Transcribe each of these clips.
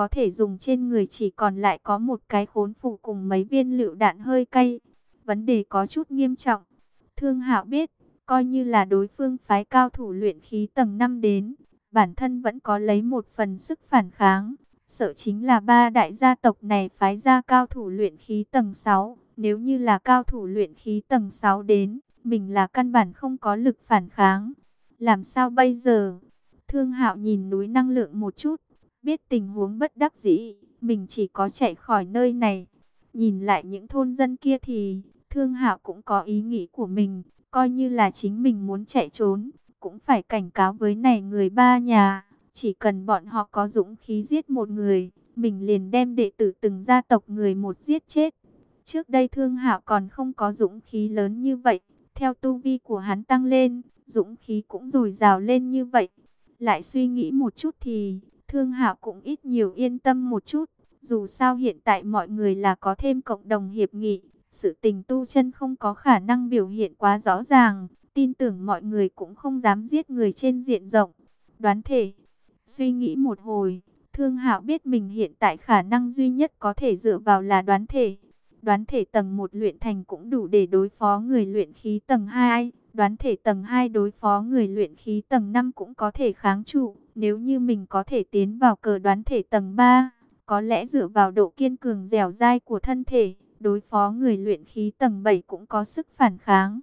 có thể dùng trên người chỉ còn lại có một cái khốn phủ cùng mấy viên lựu đạn hơi cay. Vấn đề có chút nghiêm trọng. Thương Hạo biết, coi như là đối phương phái cao thủ luyện khí tầng 5 đến, bản thân vẫn có lấy một phần sức phản kháng. Sợ chính là ba đại gia tộc này phái ra cao thủ luyện khí tầng 6. Nếu như là cao thủ luyện khí tầng 6 đến, mình là căn bản không có lực phản kháng. Làm sao bây giờ? Thương Hạo nhìn núi năng lượng một chút, biết tình huống bất đắc dĩ, mình chỉ có chạy khỏi nơi này. Nhìn lại những thôn dân kia thì, Thương Hạo cũng có ý nghĩ của mình, coi như là chính mình muốn chạy trốn, cũng phải cảnh cáo với này người ba nhà. Chỉ cần bọn họ có dũng khí giết một người, mình liền đem đệ tử từng gia tộc người một giết chết. Trước đây Thương Hạo còn không có dũng khí lớn như vậy, theo tu vi của hắn tăng lên, dũng khí cũng dồi dào lên như vậy. Lại suy nghĩ một chút thì, Thương Hạo cũng ít nhiều yên tâm một chút. Dù sao hiện tại mọi người là có thêm cộng đồng hiệp nghị, sự tình tu chân không có khả năng biểu hiện quá rõ ràng, tin tưởng mọi người cũng không dám giết người trên diện rộng. Đoán thể, suy nghĩ một hồi, Thương Hạo biết mình hiện tại khả năng duy nhất có thể dựa vào là đoán thể. Đoán thể tầng 1 luyện thành cũng đủ để đối phó người luyện khí tầng 2. Đoán thể tầng 2 đối phó người luyện khí tầng 5 cũng có thể kháng trụ. Nếu như mình có thể tiến vào cờ đoán thể tầng 3, có lẽ dựa vào độ kiên cường dẻo dai của thân thể, đối phó người luyện khí tầng 7 cũng có sức phản kháng.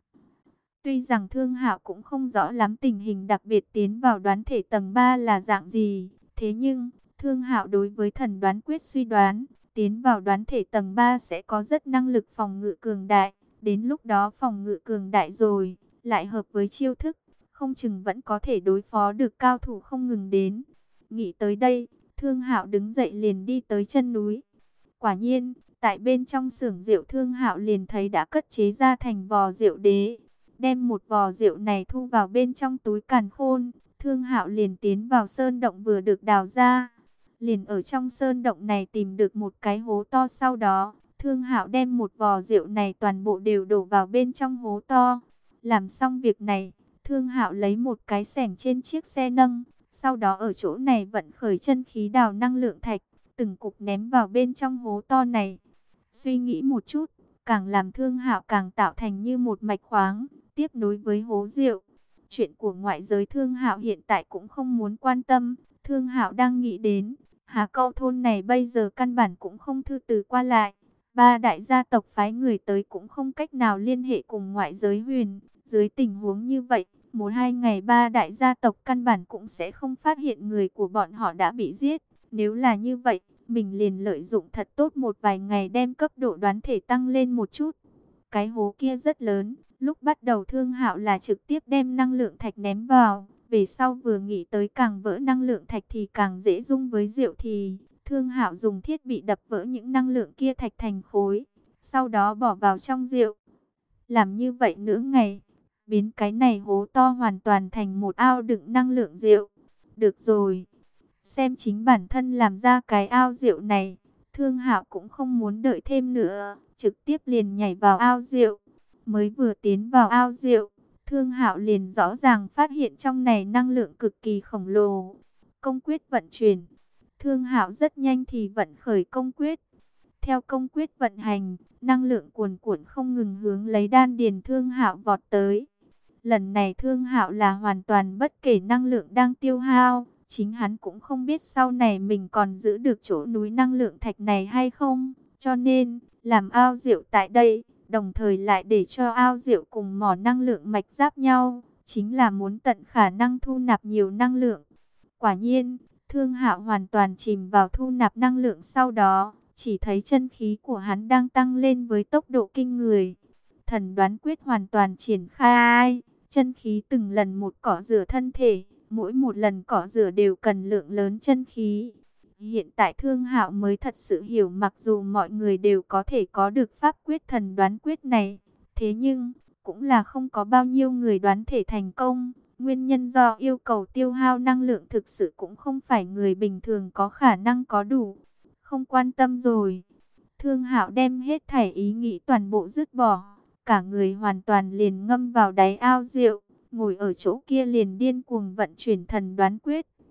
Tuy rằng Thương Hạo cũng không rõ lắm tình hình đặc biệt tiến vào đoán thể tầng 3 là dạng gì, thế nhưng Thương Hạo đối với thần đoán quyết suy đoán, tiến vào đoán thể tầng 3 sẽ có rất năng lực phòng ngự cường đại, đến lúc đó phòng ngự cường đại rồi, lại hợp với chiêu thức, không chừng vẫn có thể đối phó được cao thủ không ngừng đến. Nghĩ tới đây, Thương Hạo đứng dậy liền đi tới chân núi. Quả nhiên, tại bên trong xưởng rượu Thương Hạo liền thấy đã cất chế ra thành vò rượu đế. Đem một vò rượu này thu vào bên trong túi càn khôn, Thương Hạo liền tiến vào sơn động vừa được đào ra. Liền ở trong sơn động này tìm được một cái hố to, sau đó Thương Hạo đem một vò rượu này toàn bộ đều đổ vào bên trong hố to. Làm xong việc này, Thương Hạo lấy một cái xẻng trên chiếc xe nâng, sau đó ở chỗ này vận khởi chân khí đào năng lượng thạch, từng cục ném vào bên trong hố to này. Suy nghĩ một chút, càng làm Thương Hạo càng tạo thành như một mạch khoáng, tiếp nối với hố rượu. Chuyện của ngoại giới Thương Hạo hiện tại cũng không muốn quan tâm. Thương Hạo đang nghĩ đến, Hà Câu thôn này bây giờ căn bản cũng không thư từ qua lại. Ba đại gia tộc phái người tới cũng không cách nào liên hệ cùng ngoại giới huyền. Dưới tình huống như vậy, 1-2 ngày ba đại gia tộc căn bản cũng sẽ không phát hiện người của bọn họ đã bị giết. Nếu là như vậy, mình liền lợi dụng thật tốt một vài ngày đem cấp độ đoán thể tăng lên một chút. Cái hố kia rất lớn, lúc bắt đầu Thương Hạo là trực tiếp đem năng lượng thạch ném vào. Về sau vừa nghĩ tới càng vỡ năng lượng thạch thì càng dễ dung với rượu thì Thương Hạo dùng thiết bị đập vỡ những năng lượng kia thạch thành khối, sau đó bỏ vào trong rượu. Làm như vậy nửa ngày, biến cái này hố to hoàn toàn thành một ao đựng năng lượng rượu. Được rồi, xem chính bản thân làm ra cái ao rượu này, Thương Hạo cũng không muốn đợi thêm nữa, trực tiếp liền nhảy vào ao rượu. Mới vừa tiến vào ao rượu, Thương Hạo liền rõ ràng phát hiện trong này năng lượng cực kỳ khổng lồ. Công quyết vận chuyển, Thương Hạo rất nhanh thì vận khởi công quyết. Theo công quyết vận hành, năng lượng cuồn cuộn không ngừng hướng lấy đan điền Thương Hạo vọt tới. Lần này Thương Hạo là hoàn toàn bất kể năng lượng đang tiêu hao, chính hắn cũng không biết sau này mình còn giữ được chỗ núi năng lượng thạch này hay không, cho nên làm ao rượu tại đây, đồng thời lại để cho ao rượu cùng mỏ năng lượng mạch giáp nhau, chính là muốn tận khả năng thu nạp nhiều năng lượng. Quả nhiên, Thương Hạo hoàn toàn chìm vào thu nạp năng lượng, sau đó chỉ thấy chân khí của hắn đang tăng lên với tốc độ kinh người. Thần đoán quyết hoàn toàn triển khai, chân khí từng lần một cọ rửa thân thể, mỗi một lần cọ rửa đều cần lượng lớn chân khí. Hiện tại Thương Hạo mới thật sự hiểu, mặc dù mọi người đều có thể có được pháp quyết thần đoán quyết này, thế nhưng cũng là không có bao nhiêu người đoán thể thành công. Nguyên nhân do yêu cầu tiêu hao năng lượng thực sự cũng không phải người bình thường có khả năng có đủ. Không quan tâm rồi. Thương Hạo đem hết thảy ý nghĩ toàn bộ dứt bỏ, cả người hoàn toàn liền ngâm vào đáy ao rượu, ngồi ở chỗ kia liền điên cuồng vận chuyển thần đoán quyết.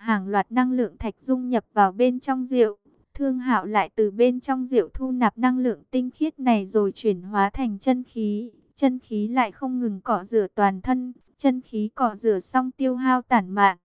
Hàng loạt năng lượng thạch dung nhập vào bên trong rượu. Thương Hạo lại từ bên trong rượu thu nạp năng lượng tinh khiết này rồi chuyển hóa thành chân khí. Chân khí lại không ngừng cọ rửa toàn thân. Chân khí cọ rửa xong tiêu hao tản mạn.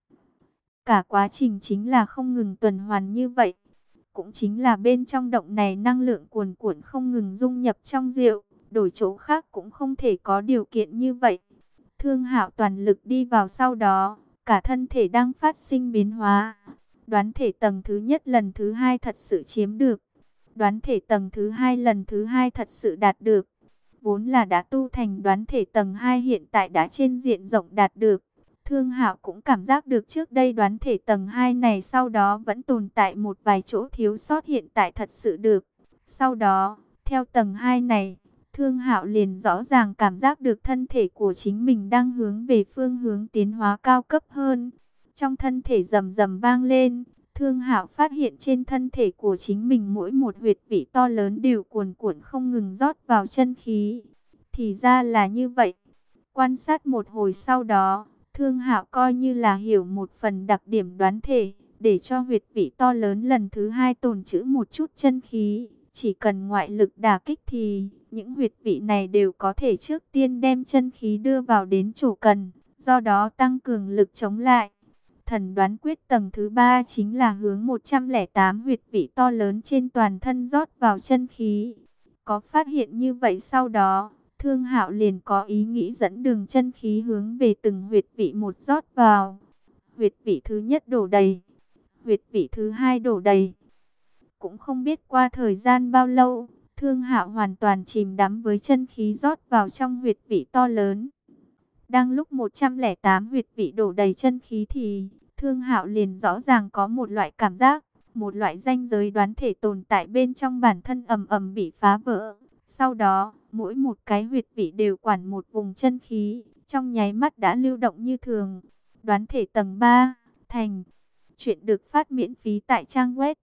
Cả quá trình chính là không ngừng tuần hoàn như vậy. Cũng chính là bên trong động này năng lượng cuồn cuộn không ngừng dung nhập trong rượu. Đổi chỗ khác cũng không thể có điều kiện như vậy. Thương Hạo toàn lực đi vào sau đó. Cả thân thể đang phát sinh biến hóa. Đoán thể tầng thứ nhất lần thứ hai thật sự chiếm được. Đoán thể tầng thứ hai lần thứ hai thật sự đạt được. Vốn là đã tu thành đoán thể tầng 2 hiện tại đã trên diện rộng đạt được. Thương Hạo cũng cảm giác được trước đây đoán thể tầng 2 này sau đó vẫn tồn tại một vài chỗ thiếu sót hiện tại thật sự được. Sau đó, theo tầng 2 này, Thương Hạo liền rõ ràng cảm giác được thân thể của chính mình đang hướng về phương hướng tiến hóa cao cấp hơn. Trong thân thể rầm rầm vang lên, Thương Hạo phát hiện trên thân thể của chính mình mỗi một huyệt vị to lớn đều cuồn cuộn không ngừng rót vào chân khí. Thì ra là như vậy. Quan sát một hồi sau đó, Thương Hạo coi như là hiểu một phần đặc điểm đoán thể, để cho huyệt vị to lớn lần thứ hai tồn trữ một chút chân khí. Chỉ cần ngoại lực đả kích thì những huyệt vị này đều có thể trước tiên đem chân khí đưa vào đến chỗ cần, do đó tăng cường lực chống lại. Thần đoán quyết tầng thứ 3 chính là hướng 108 huyệt vị to lớn trên toàn thân rót vào chân khí. Có phát hiện như vậy sau đó, Thương Hạo liền có ý nghĩ dẫn đường chân khí hướng về từng huyệt vị một rót vào. Huyệt vị thứ nhất đổ đầy, huyệt vị thứ hai đổ đầy. Cũng không biết qua thời gian bao lâu, Thương Hạo hoàn toàn chìm đắm với chân khí rót vào trong huyệt vị to lớn. Đang lúc 108 huyệt vị đổ đầy chân khí thì Thương Hạo liền rõ ràng có một loại cảm giác, một loại ranh giới đoán thể tồn tại bên trong bản thân ầm ầm bị phá vỡ. Sau đó, mỗi một cái huyệt vị đều quản một vùng chân khí, trong nháy mắt đã lưu động như thường. Đoán thể tầng 3, thành. Chuyện được phát miễn phí tại trang web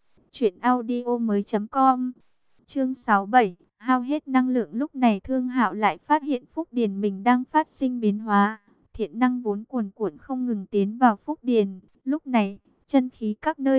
truyệnaudiomoi.com. Chương 67, hao hết năng lượng. Lúc này Thương Hạo lại phát hiện phúc điền mình đang phát sinh biến hóa. Thiện năng vốn cuồn cuộn không ngừng tiến vào phúc điền. Lúc này, chân khí các nơi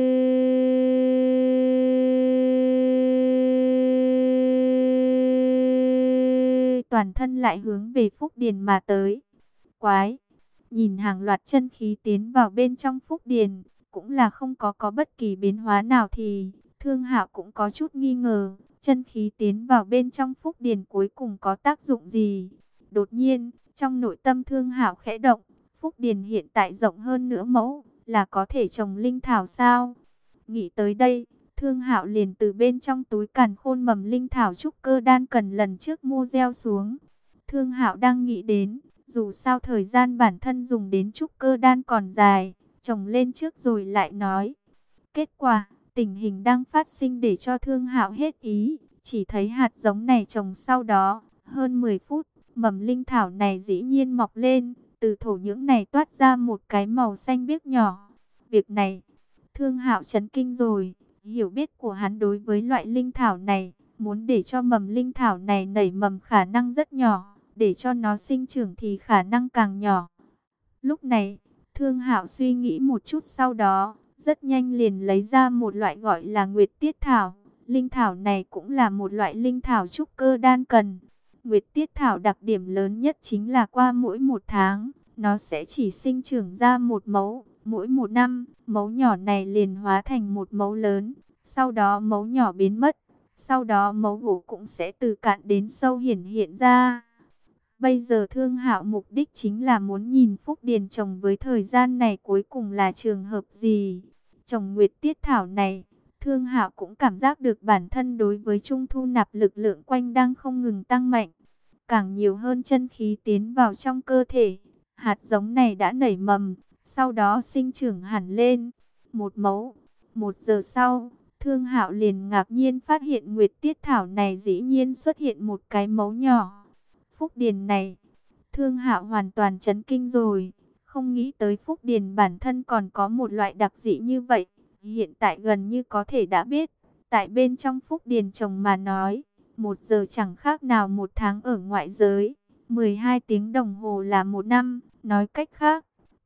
toàn thân lại hướng về phúc điền mà tới. Quái, nhìn hàng loạt chân khí tiến vào bên trong phúc điền, cũng là không có bất kỳ biến hóa nào thì Thương Hạo cũng có chút nghi ngờ, chân khí tiến vào bên trong phúc điền cuối cùng có tác dụng gì? Đột nhiên, trong nội tâm Thương Hạo khẽ động, phúc điền hiện tại rộng hơn nửa mẫu, là có thể trồng linh thảo sao? Nghĩ tới đây, Thương Hạo liền từ bên trong túi càn khôn mầm linh thảo trúc cơ đan cần lần trước mua gieo xuống. Thương Hạo đang nghĩ đến, dù sao thời gian bản thân dùng đến trúc cơ đan còn dài, trồng lên trước rồi lại nói. Kết quả, tình hình đang phát sinh để cho Thương Hạo hết ý, chỉ thấy hạt giống này trồng sau đó, hơn 10 phút, mầm linh thảo này dĩ nhiên mọc lên, từ thổ nhưỡng này toát ra một cái màu xanh biếc nhỏ. Việc này, Thương Hạo chấn kinh rồi, hiểu biết của hắn đối với loại linh thảo này, muốn để cho mầm linh thảo này nảy mầm khả năng rất nhỏ, để cho nó sinh trưởng thì khả năng càng nhỏ. Lúc này, Thương Hạo suy nghĩ một chút sau đó, rất nhanh liền lấy ra một loại gọi là Nguyệt Tiết Thảo. Linh thảo này cũng là một loại linh thảo trúc cơ đan cần. Nguyệt Tiết Thảo đặc điểm lớn nhất chính là qua mỗi một tháng, nó sẽ chỉ sinh trưởng ra một mấu. Mỗi một năm, mấu nhỏ này liền hóa thành một mấu lớn. Sau đó mấu nhỏ biến mất. Sau đó mấu gỗ cũng sẽ từ cạn đến sâu hiển hiện ra. Bây giờ Thương Hạo mục đích chính là muốn nhìn phúc điền trồng với thời gian này cuối cùng là trường hợp gì. Trồng Nguyệt Tiết Thảo này, Thương Hạo cũng cảm giác được bản thân đối với trung thu nạp lực lượng quanh đang không ngừng tăng mạnh. Càng nhiều hơn chân khí tiến vào trong cơ thể, hạt giống này đã nảy mầm, sau đó sinh trưởng hẳn lên. Một mấu, 1 giờ sau, Thương Hạo liền ngạc nhiên phát hiện Nguyệt Tiết Thảo này dĩ nhiên xuất hiện một cái mấu nhỏ. Phúc điền này, Thương Hạo hoàn toàn chấn kinh rồi, không nghĩ tới phúc điền bản thân còn có một loại đặc dị như vậy. Hiện tại gần như có thể đã biết, tại bên trong phúc điền trồng mà nói, 1 giờ chẳng khác nào 1 tháng ở ngoại giới, 12 tiếng đồng hồ là 1 năm. Nói cách khác,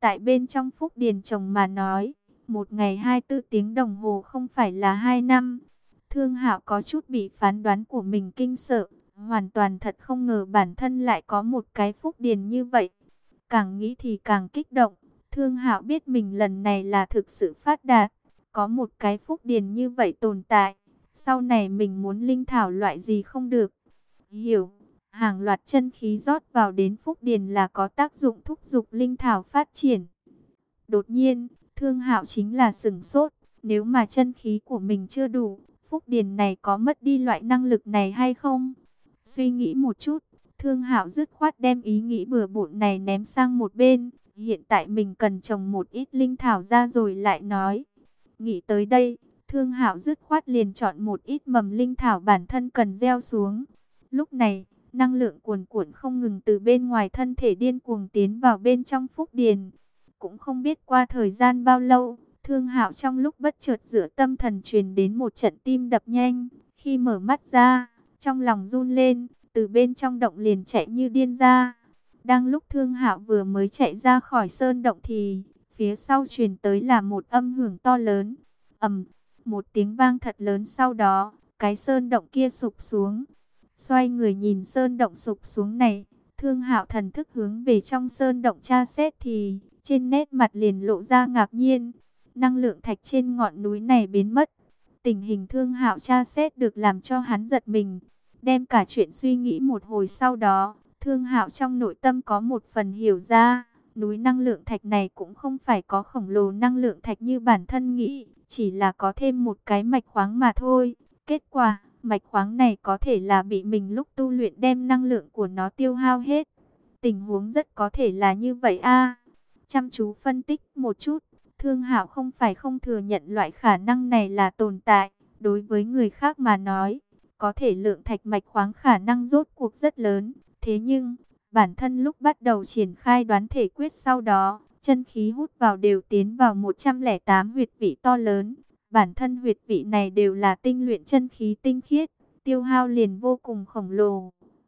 tại bên trong Phúc Điền trồng mà nói, một ngày 24 tiếng đồng hồ không phải là 2 năm. Thương Hạo có chút bị phán đoán của mình kinh sợ, hoàn toàn thật không ngờ bản thân lại có một cái Phúc Điền như vậy. Càng nghĩ thì càng kích động, Thương Hạo biết mình lần này là thực sự phát đạt, có một cái Phúc Điền như vậy tồn tại. Sau này mình muốn linh thảo loại gì không được. Hiểu, hàng loạt chân khí rót vào đến Phúc Điền là có tác dụng thúc giục linh thảo phát triển. Đột nhiên, Thương Hạo chính là sửng sốt, nếu mà chân khí của mình chưa đủ, Phúc Điền này có mất đi loại năng lực này hay không? Suy nghĩ một chút, Thương Hạo dứt khoát đem ý nghĩ bừa bộn này ném sang một bên. Hiện tại mình cần trồng một ít linh thảo ra rồi lại nói. Nghĩ tới đây, Thương Hạo dứt khoát liền chọn một ít mầm linh thảo bản thân cần gieo xuống. Lúc này, năng lượng cuồn cuộn không ngừng từ bên ngoài thân thể điên cuồng tiến vào bên trong Phúc Điền. Cũng không biết qua thời gian bao lâu, Thương Hạo trong lúc bất chợt giữa tâm thần truyền đến một trận tim đập nhanh. Khi mở mắt ra, trong lòng run lên, từ bên trong động liền chạy như điên ra. Đang lúc Thương Hạo vừa mới chạy ra khỏi sơn động thì phía sau truyền tới là một âm hưởng to lớn. Ầm, một tiếng vang thật lớn, sau đó, cái sơn động kia sụp xuống. Xoay người nhìn sơn động sụp xuống này, Thương Hạo thần thức hướng về trong sơn động tra xét thì trên nét mặt liền lộ ra ngạc nhiên. Năng lượng thạch trên ngọn núi này biến mất. Tình hình Thương Hạo tra xét được làm cho hắn giật mình. Đem cả chuyện suy nghĩ một hồi sau đó, Thương Hạo trong nội tâm có một phần hiểu ra. Núi năng lượng thạch này cũng không phải có khổng lồ năng lượng thạch như bản thân nghĩ, chỉ là có thêm một cái mạch khoáng mà thôi. Kết quả, mạch khoáng này có thể là bị mình lúc tu luyện đem năng lượng của nó tiêu hao hết. Tình huống rất có thể là như vậy a. Chăm chú phân tích một chút, Thương Hạo không phải không thừa nhận loại khả năng này là tồn tại. Đối với người khác mà nói, có thể lượng thạch mạch khoáng khả năng rốt cuộc rất lớn. Thế nhưng, bản thân lúc bắt đầu triển khai đoán thể quyết sau đó, chân khí hút vào đều tiến vào 108 huyệt vị to lớn. Bản thân huyệt vị này đều là tinh luyện chân khí tinh khiết, tiêu hao liền vô cùng khổng lồ.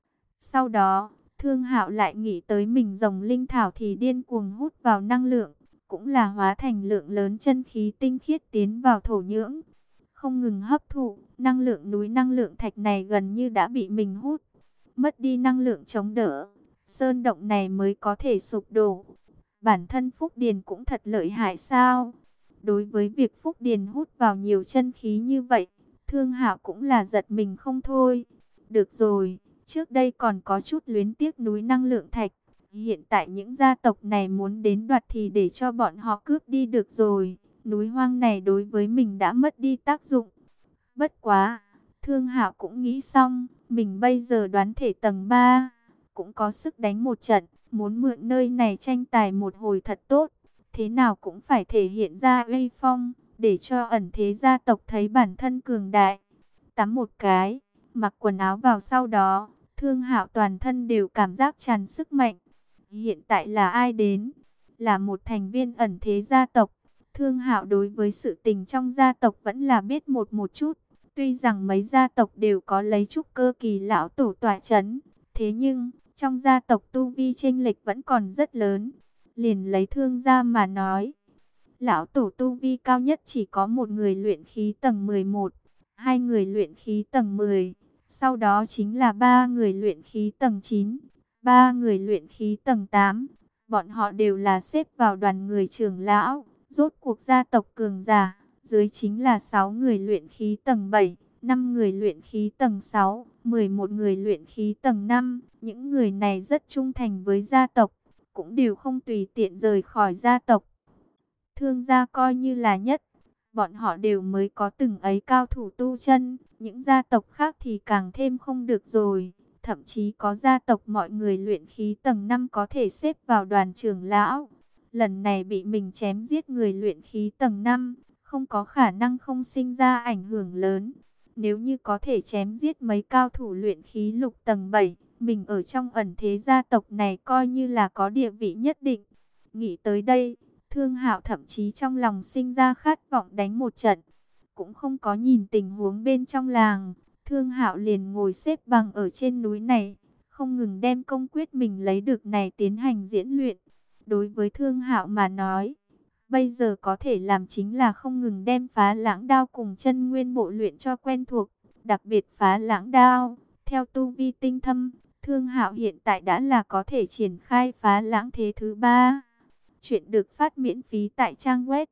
Sau đó, Thương Hạo lại nghĩ tới mình rồng linh thảo thì điên cuồng hút vào năng lượng, cũng là hóa thành lượng lớn chân khí tinh khiết tiến vào thổ nhưỡng. Không ngừng hấp thụ, năng lượng núi năng lượng thạch này gần như đã bị mình hút. Mất đi năng lượng chống đỡ, sơn động này mới có thể sụp đổ. Bản thân Phúc Điền cũng thật lợi hại sao? Đối với việc Phúc Điền hút vào nhiều chân khí như vậy, Thương Hạo cũng là giật mình không thôi. Được rồi, trước đây còn có chút luyến tiếc núi năng lượng thạch. Hiện tại những gia tộc này muốn đến đoạt thì để cho bọn họ cướp đi được rồi. Núi hoang này đối với mình đã mất đi tác dụng. Bất quá, Thương Hạo cũng nghĩ xong, mình bây giờ đoán thể tầng 3, cũng có sức đánh một trận, muốn mượn nơi này tranh tài một hồi thật tốt. Thế nào cũng phải thể hiện ra uy phong, để cho ẩn thế gia tộc thấy bản thân cường đại. Tắm một cái, mặc quần áo vào sau đó, Thương Hạo toàn thân đều cảm giác tràn sức mạnh. Hiện tại là ai đến? Là một thành viên ẩn thế gia tộc. Thương Hạo đối với sự tình trong gia tộc vẫn là biết một chút. Tuy rằng mấy gia tộc đều có lấy trúc cơ kỳ lão tổ tọa chấn, thế nhưng trong gia tộc tu vi chênh lệch vẫn còn rất lớn. Liền lấy Thương gia mà nói, lão tổ tu vi cao nhất chỉ có một người luyện khí tầng 11, hai người luyện khí tầng 10, sau đó chính là ba người luyện khí tầng 9, ba người luyện khí tầng 8. Bọn họ đều là xếp vào đoàn người trưởng lão, rốt cuộc gia tộc cường giả. Dưới chính là 6 người luyện khí tầng 7, 5 người luyện khí tầng 6, 11 người luyện khí tầng 5. Những người này rất trung thành với gia tộc, cũng đều không tùy tiện rời khỏi gia tộc. Thương gia coi như là nhất, bọn họ đều mới có từng ấy cao thủ tu chân, những gia tộc khác thì càng thêm không được rồi. Thậm chí có gia tộc mọi người luyện khí tầng 5 có thể xếp vào đoàn trưởng lão. Lần này bị mình chém giết người luyện khí tầng 5, không có khả năng không sinh ra ảnh hưởng lớn. Nếu như có thể chém giết mấy cao thủ luyện khí lục tầng 7, mình ở trong ẩn thế gia tộc này coi như là có địa vị nhất định. Nghĩ tới đây, Thương Hạo thậm chí trong lòng sinh ra khát vọng đánh một trận. Cũng không có nhìn tình huống bên trong làng, Thương Hạo liền ngồi xếp bằng ở trên núi này, không ngừng đem công quyết mình lấy được này tiến hành diễn luyện. Đối với Thương Hạo mà nói, bây giờ có thể làm chính là không ngừng đem Phá Lãng Đao cùng Chân Nguyên Bộ luyện cho quen thuộc, đặc biệt Phá Lãng Đao, theo tu vi tinh thâm, Thương Hạo hiện tại đã là có thể triển khai Phá Lãng thế thứ 3. Chuyện được phát miễn phí tại trang web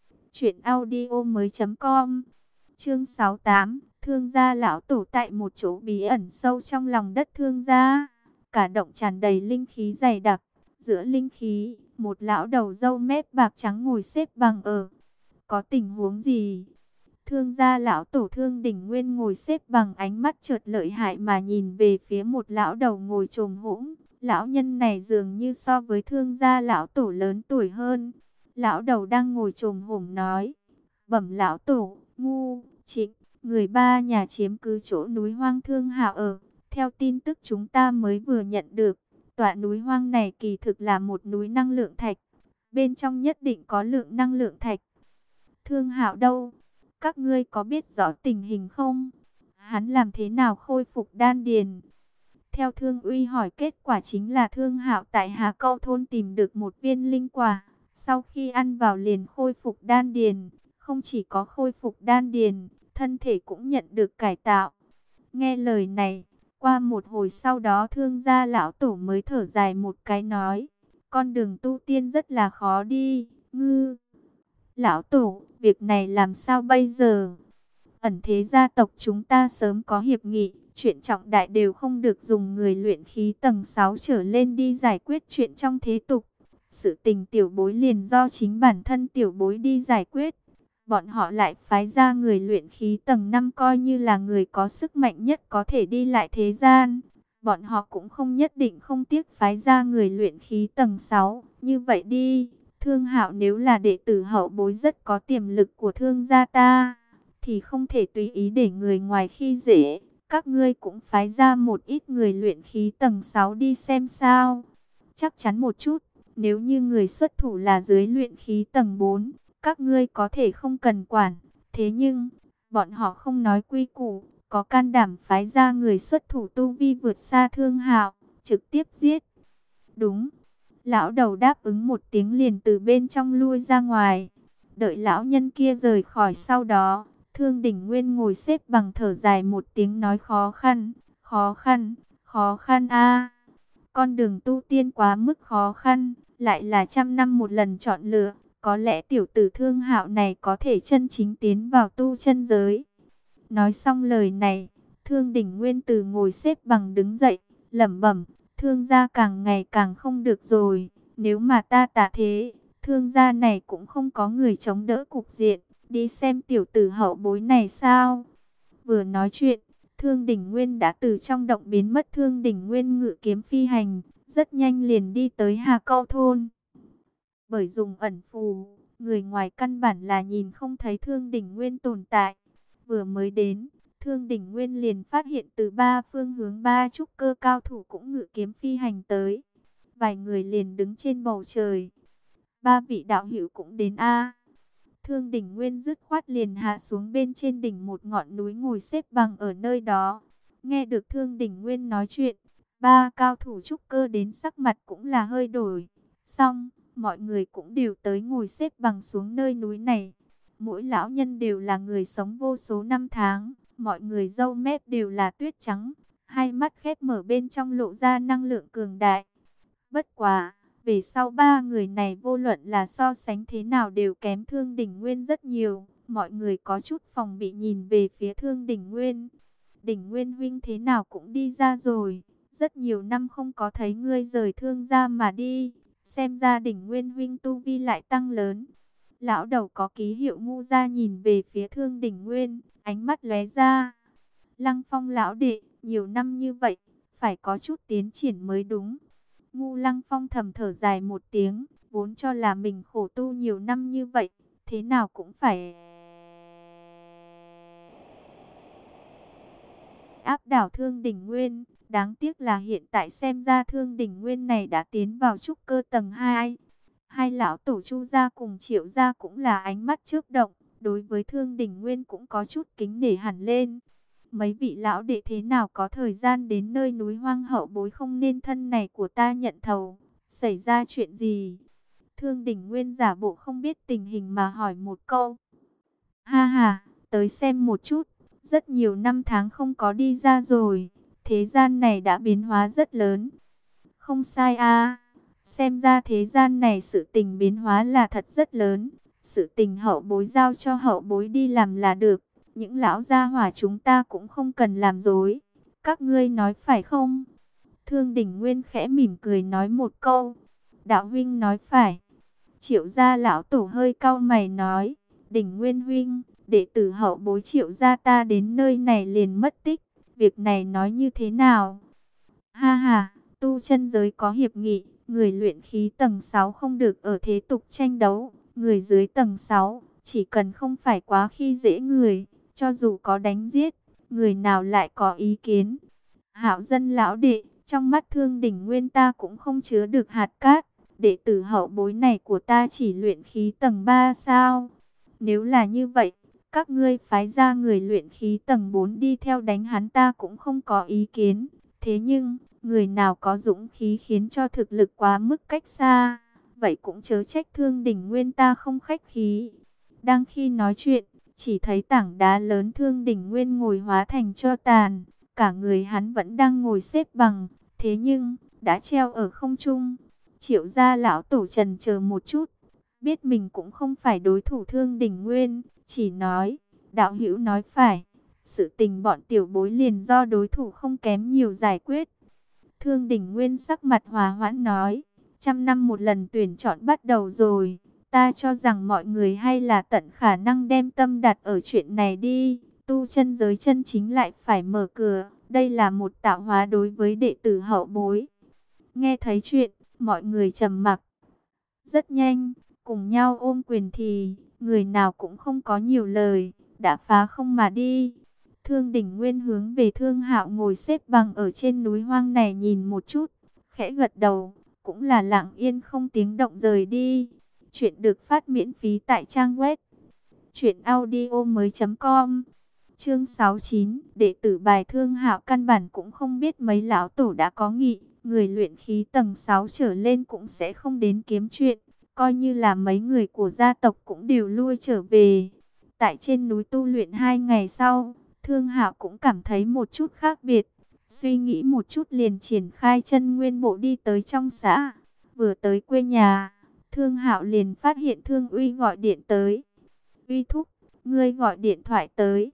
truyệnaudiomoi.com. Chương 68, Thương gia lão tổ tại một chỗ bí ẩn sâu trong lòng đất Thương gia. Cả động tràn đầy linh khí dày đặc, giữa linh khí, một lão đầu râu mép bạc trắng ngồi xếp bằng ở. Có tình huống gì? Thương gia lão tổ Thương Đỉnh Nguyên ngồi xếp bằng, ánh mắt chợt lợi hại mà nhìn về phía một lão đầu ngồi chồm hỗn. Lão nhân này dường như so với Thương gia lão tổ lớn tuổi hơn. Lão đầu đang ngồi chồm hổm nói: "Bẩm lão tổ, Ngu, Trịnh, người ba nhà chiếm cứ chỗ núi hoang Thương Hạo ở. Theo tin tức chúng ta mới vừa nhận được, tọa núi hoang này kỳ thực là một núi năng lượng thạch. Bên trong nhất định có lượng năng lượng thạch. Thương Hạo đâu? Các ngươi có biết rõ tình hình không? Hắn làm thế nào khôi phục đan điền?" Theo Thương Uy hỏi, kết quả chính là Thương Hạo tại Hà Câu thôn tìm được một viên linh quả. Sau khi ăn vào liền khôi phục đan điền. Không chỉ có khôi phục đan điền, thân thể cũng nhận được cải tạo. Nghe lời này, qua một hồi sau đó Thương gia lão tổ mới thở dài một cái nói: "Con đường tu tiên rất là khó đi, Ngư lão tổ, việc này làm sao bây giờ? Ẩn thế gia tộc chúng ta sớm có hiệp nghị, chuyện trọng đại đều không được dùng người luyện khí tầng 6 trở lên đi giải quyết chuyện trong thế tục. Sự tình tiểu bối liền do chính bản thân tiểu bối đi giải quyết. Bọn họ lại phái ra người luyện khí tầng 5 coi như là người có sức mạnh nhất có thể đi lại thế gian. Bọn họ cũng không nhất định không tiếc phái ra người luyện khí tầng 6. Như vậy đi, Thương Hạo nếu là đệ tử hậu bối rất có tiềm lực của Thương gia ta, thì không thể tùy ý để người ngoài khi dễ. Các ngươi cũng phái ra một ít người luyện khí tầng 6 đi xem sao. Chắc chắn một chút, nếu như người xuất thủ là dưới luyện khí tầng 4, các ngươi có thể không cần quản. Thế nhưng, bọn họ không nói quy củ, có can đảm phái ra người xuất thủ tu vi vượt xa Thương Hạo, trực tiếp giết." "Đúng." Lão đầu đáp ứng một tiếng liền từ bên trong lui ra ngoài. Đợi lão nhân kia rời khỏi sau đó, Thương Đỉnh Nguyên ngồi xếp bằng thở dài một tiếng nói: "Khó khăn, khó khăn, khó khăn a. Con đường tu tiên quá mức khó khăn, lại là trăm năm một lần chọn lựa. Có lẽ tiểu tử Thương Hạo này có thể chân chính tiến vào tu chân giới." Nói xong lời này, Thương Đỉnh Nguyên từ ngồi xếp bằng đứng dậy, lẩm bẩm: "Thương gia càng ngày càng không được rồi. Nếu mà ta tạ thế, Thương gia này cũng không có người chống đỡ cục diện. Đi xem tiểu tử hậu bối này sao." Vừa nói chuyện, Thương Đỉnh Nguyên đã từ trong động biến mất. Thương Đỉnh Nguyên ngự kiếm phi hành, rất nhanh liền đi tới Hà Câu thôn. Bởi dùng ẩn phù, người ngoài căn bản là nhìn không thấy Thương Đỉnh Nguyên tồn tại. Vừa mới đến, Thương Đỉnh Nguyên liền phát hiện từ ba phương hướng ba trúc cơ cao thủ cũng ngự kiếm phi hành tới. Vài người liền đứng trên bầu trời. "Ba vị đạo hữu cũng đến a." Thương Đỉnh Nguyên dứt khoát liền hạ xuống bên trên đỉnh một ngọn núi ngồi xếp bằng ở nơi đó. Nghe được Thương Đỉnh Nguyên nói chuyện, ba cao thủ trúc cơ đến sắc mặt cũng là hơi đổi. Xong, mọi người cũng đều tới ngồi xếp bằng xuống nơi núi này. Mỗi lão nhân đều là người sống vô số năm tháng, mọi người râu mép đều là tuyết trắng, hai mắt khép mở bên trong lộ ra năng lượng cường đại. Bất quá, về sau ba người này vô luận là so sánh thế nào đều kém Thương Đỉnh Nguyên rất nhiều. Mọi người có chút phòng bị nhìn về phía Thương Đỉnh Nguyên. "Đỉnh Nguyên huynh thế nào cũng đi ra rồi. Rất nhiều năm không có thấy ngươi rời Thương gia mà đi. Xem ra Đỉnh Nguyên huynh tu vi lại tăng lớn." Lão đầu có ký hiệu Ngu gia nhìn về phía Thương Đỉnh Nguyên, ánh mắt lóe ra. "Lăng Phong lão đệ, nhiều năm như vậy, phải có chút tiến triển mới đúng." Ngu Lăng Phong thầm thở dài một tiếng, vốn cho là mình khổ tu nhiều năm như vậy, thế nào cũng phải áp đảo Thương Đỉnh Nguyên. Đáng tiếc là hiện tại xem ra Thương Đỉnh Nguyên này đã tiến vào trúc cơ tầng 2. Hai lão tổ Chu gia cùng Triệu gia cũng là ánh mắt chớp động, đối với Thương Đỉnh Nguyên cũng có chút kính nể hẳn lên. "Mấy vị lão đệ thế nào có thời gian đến nơi núi hoang hậu bối không nên thân này của ta nhận thầu, xảy ra chuyện gì?" Thương Đỉnh Nguyên giả bộ không biết tình hình mà hỏi một câu. Ha ha, tới xem một chút, rất nhiều năm tháng không có đi ra rồi, thế gian này đã biến hóa rất lớn. Không sai a, xem ra thế gian này sự tình biến hóa là thật rất lớn. Sự tình hậu bối giao cho hậu bối đi làm là được. Những lão gia hỏa chúng ta cũng không cần làm dối. Các ngươi nói phải không? Thương Đỉnh Nguyên khẽ mỉm cười nói một câu. Đạo huynh nói phải. Triệu gia lão tổ hơi cau mày nói. Đỉnh Nguyên huynh, đệ tử hậu bối Triệu gia ta đến nơi này liền mất tích. Việc này nói như thế nào? Ha ha, tu chân giới có hiệp nghị, người luyện khí tầng 6 không được ở thế tục tranh đấu. Người dưới tầng 6, chỉ cần không phải quá khi dễ người, cho dù có đánh giết, người nào lại có ý kiến. Hạo dân lão đệ, trong mắt Thương Đỉnh Nguyên ta cũng không chứa được hạt cát. Đệ tử hậu bối này của ta chỉ luyện khí tầng 3 sao? Nếu là như vậy, các ngươi phái ra người luyện khí tầng 4 đi theo đánh hắn ta cũng không có ý kiến. Thế nhưng, người nào có dũng khí khiến cho thực lực quá mức cách xa, vậy cũng chớ trách Thương Đỉnh Nguyên ta không khách khí. Đang khi nói chuyện, chỉ thấy tảng đá lớn Thương Đỉnh Nguyên ngồi hóa thành tro tàn. Cả người hắn vẫn đang ngồi xếp bằng, thế nhưng, đã treo ở không trung. Triệu gia lão tổ trần chờ một chút, biết mình cũng không phải đối thủ Thương Đỉnh Nguyên, chỉ nói, đạo hữu nói phải, sự tình bọn tiểu bối liền do đối thủ không kém nhiều giải quyết. Thương Đỉnh Nguyên sắc mặt hòa hoãn nói, 100 năm một lần tuyển chọn bắt đầu rồi, ta cho rằng mọi người hay là tận khả năng đem tâm đặt ở chuyện này đi, tu chân giới chân chính lại phải mở cửa, đây là một tạo hóa đối với đệ tử hậu bối. Nghe thấy chuyện, mọi người trầm mặc. Rất nhanh, cùng nhau ôm quyền thì, người nào cũng không có nhiều lời, đã phá không mà đi. Thương Đỉnh Nguyên hướng về Thương Hạo ngồi xếp bằng ở trên núi hoang này nhìn một chút, khẽ gật đầu, cũng là lặng yên không tiếng động rời đi. Chuyện được phát miễn phí tại trang web truyệnaudiomoi.com. Chương 69, đệ tử bài Thương Hạo căn bản cũng không biết mấy lão tổ đã có nghị, người luyện khí tầng 6 trở lên cũng sẽ không đến kiếm chuyện, coi như là mấy người của gia tộc cũng đều lui trở về. Tại trên núi tu luyện 2 ngày sau, Thương Hạo cũng cảm thấy một chút khác biệt, suy nghĩ một chút liền triển khai chân nguyên bộ đi tới trong xã. Vừa tới quê nhà, Thương Hạo liền phát hiện Thương Uy gọi điện tới. Uy thúc, ngươi gọi điện thoại tới.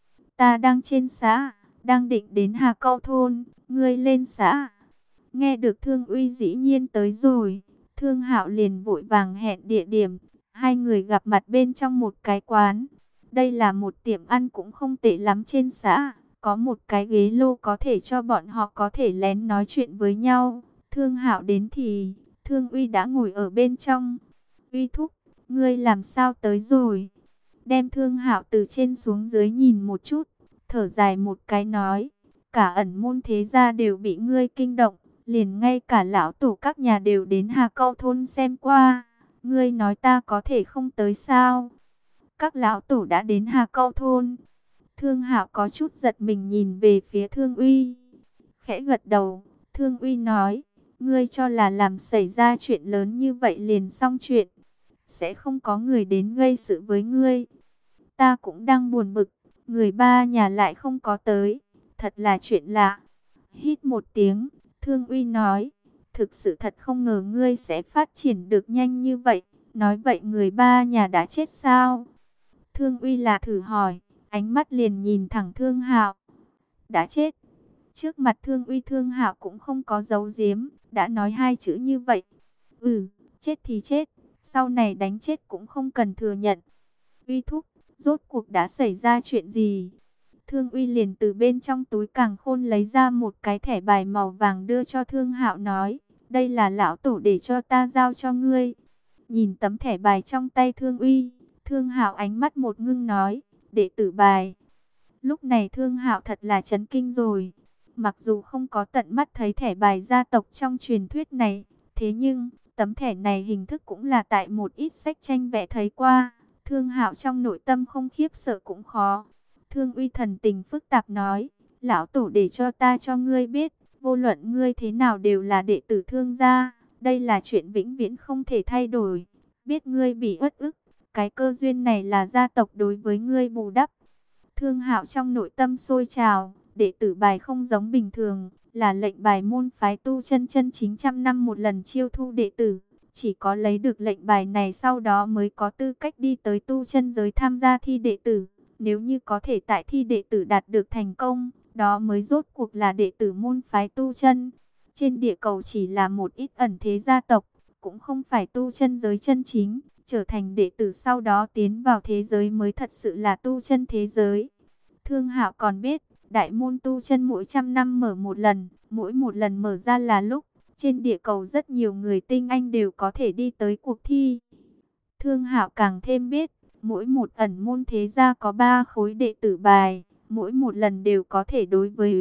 Ta đang trên xã, đang định đến Hà Câu thôn, ngươi lên xã. Nghe được Thương Uy dĩ nhiên tới rồi, Thương Hạo liền vội vàng hẹn địa điểm, hai người gặp mặt bên trong một cái quán. Đây là một tiệm ăn cũng không tệ lắm trên xã, có một cái ghế lô có thể cho bọn họ có thể lén nói chuyện với nhau. Thương Hạo đến thì, Thương Uy đã ngồi ở bên trong. Uy thúc, ngươi làm sao tới rồi? Đem Thương Hạo từ trên xuống dưới nhìn một chút, thở dài một cái nói, cả ẩn môn thế gia đều bị ngươi kinh động, liền ngay cả lão tổ các nhà đều đến Hà Câu thôn xem qua, ngươi nói ta có thể không tới sao? Các lão tổ đã đến Hà Câu thôn. Thương Hạo có chút giật mình nhìn về phía Thương Uy, khẽ gật đầu. Thương Uy nói, ngươi cho là làm xảy ra chuyện lớn như vậy liền xong chuyện, sẽ không có người đến gây sự với ngươi. Ta cũng đang buồn bực, người ba nhà lại không có tới, thật là chuyện lạ. Hít một tiếng, Thương Uy nói, thực sự thật không ngờ ngươi sẽ phát triển được nhanh như vậy. Nói vậy người ba nhà đã chết sao? Thương Uy là thử hỏi, ánh mắt liền nhìn thẳng Thương Hạo. Đã chết. Trước mặt Thương Uy, Thương Hạo cũng không có giấu giếm, đã nói hai chữ như vậy. Ừ, chết thì chết, sau này đánh chết cũng không cần thừa nhận. Uy thúc, rốt cuộc đã xảy ra chuyện gì? Thương Uy liền từ bên trong túi càn khôn lấy ra một cái thẻ bài màu vàng đưa cho Thương Hạo nói, đây là lão tổ để cho ta giao cho ngươi. Nhìn tấm thẻ bài trong tay Thương Uy, Thương Hạo ánh mắt một ngưng nói, đệ tử bài. Lúc này Thương Hạo thật là chấn kinh rồi. Mặc dù không có tận mắt thấy thẻ bài gia tộc trong truyền thuyết này, thế nhưng tấm thẻ này hình thức cũng là tại một ít sách tranh vẽ thấy qua. Thương Hạo trong nội tâm không khiếp sợ cũng khó. Thương Uy thần tình phức tạp nói, lão tổ để cho ta cho ngươi biết, vô luận ngươi thế nào đều là đệ tử Thương gia, Đây là chuyện vĩnh viễn không thể thay đổi. Biết ngươi bị uất ức, cái cơ duyên này là gia tộc đối với ngươi bù đắp. Thương Hạo trong nội tâm sôi trào, đệ tử bài không giống bình thường, là lệnh bài môn phái tu chân chân chính trăm năm một lần chiêu thu đệ tử. Chỉ có lấy được lệnh bài này sau đó mới có tư cách đi tới tu chân giới tham gia thi đệ tử. Nếu như có thể tại thi đệ tử đạt được thành công, đó mới rốt cuộc là đệ tử môn phái tu chân. Trên địa cầu chỉ là một ít ẩn thế gia tộc, cũng không phải tu chân giới chân chính. Trở thành đệ tử sau đó tiến vào thế giới mới thật sự là tu chân thế giới. Thương Hạo còn biết, đại môn tu chân mỗi trăm năm mở một lần, mỗi một lần mở ra là lúc trên địa cầu rất nhiều người tinh anh đều có thể đi tới cuộc thi. Thương Hạo càng thêm biết, mỗi một ẩn môn thế gia có 3 khối đệ tử bài, mỗi một lần đều có thể đối với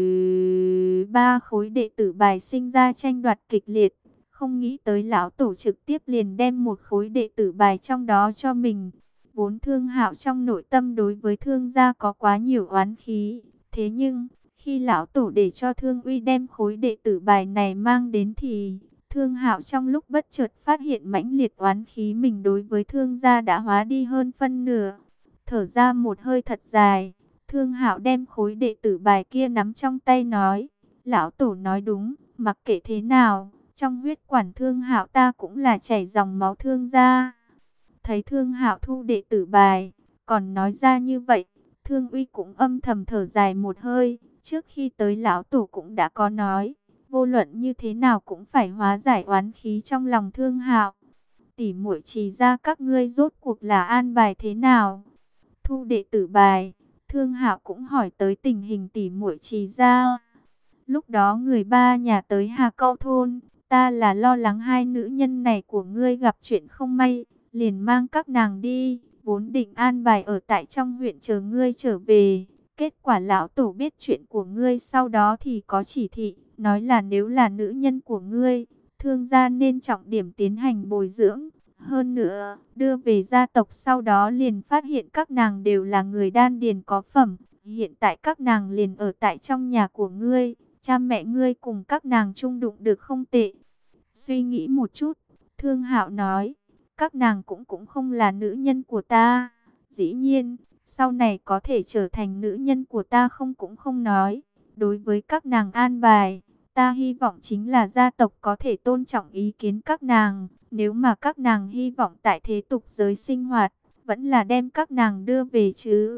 3 khối đệ tử bài sinh ra tranh đoạt kịch liệt. Không nghĩ tới lão tổ trực tiếp liền đem một khối đệ tử bài trong đó cho mình. Vốn Thương Hạo trong nội tâm đối với Thương gia có quá nhiều oán khí. Thế nhưng, khi lão tổ để cho Thương Uy đem khối đệ tử bài này mang đến thì Thương Hạo trong lúc bất chợt phát hiện mãnh liệt oán khí mình đối với Thương gia đã hóa đi hơn phân nửa. Thở ra một hơi thật dài, Thương Hạo đem khối đệ tử bài kia nắm trong tay nói: lão tổ nói đúng, mặc kệ thế nào, trong huyết quản Thương Hạo ta cũng là chảy dòng máu Thương gia. Thấy Thương Hạo thu đệ tử bài, còn nói ra như vậy, Thương Uy cũng âm thầm thở dài một hơi. Trước khi tới lão tổ cũng đã có nói, vô luận như thế nào cũng phải hóa giải oán khí trong lòng Thương Hạo. Tỷ muội Trì gia các ngươi rốt cuộc là an bài thế nào? Thu đệ tử bài, Thương Hạo cũng hỏi tới tình hình tỷ muội Trì gia. Lúc đó người ba nhà tới Hà Câu thôn, ta là lo lắng hai nữ nhân này của ngươi gặp chuyện không may, liền mang các nàng đi, vốn định an bài ở tại trong huyện chờ ngươi trở về. Kết quả lão tổ biết chuyện của ngươi sau đó thì có chỉ thị, nói là nếu là nữ nhân của ngươi, Thương gia nên trọng điểm tiến hành bồi dưỡng. Hơn nữa, đưa về gia tộc sau đó liền phát hiện các nàng đều là người đan điền có phẩm. Hiện tại các nàng liền ở tại trong nhà của ngươi, cha mẹ ngươi cùng các nàng chung đụng được không tệ. Suy nghĩ một chút, Thương Hạo nói, các nàng cũng không là nữ nhân của ta. Dĩ nhiên, sau này có thể trở thành nữ nhân của ta không cũng không nói. Đối với các nàng an bài, ta hy vọng chính là gia tộc có thể tôn trọng ý kiến các nàng. Nếu mà các nàng hy vọng tại thế tục giới sinh hoạt, vẫn là đem các nàng đưa về chứ.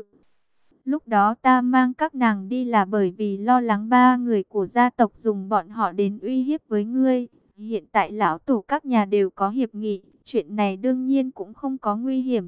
Lúc đó ta mang các nàng đi là bởi vì lo lắng ba người của gia tộc dùng bọn họ đến uy hiếp với ngươi. Hiện tại lão tổ các nhà đều có hiệp nghị, chuyện này đương nhiên cũng không có nguy hiểm.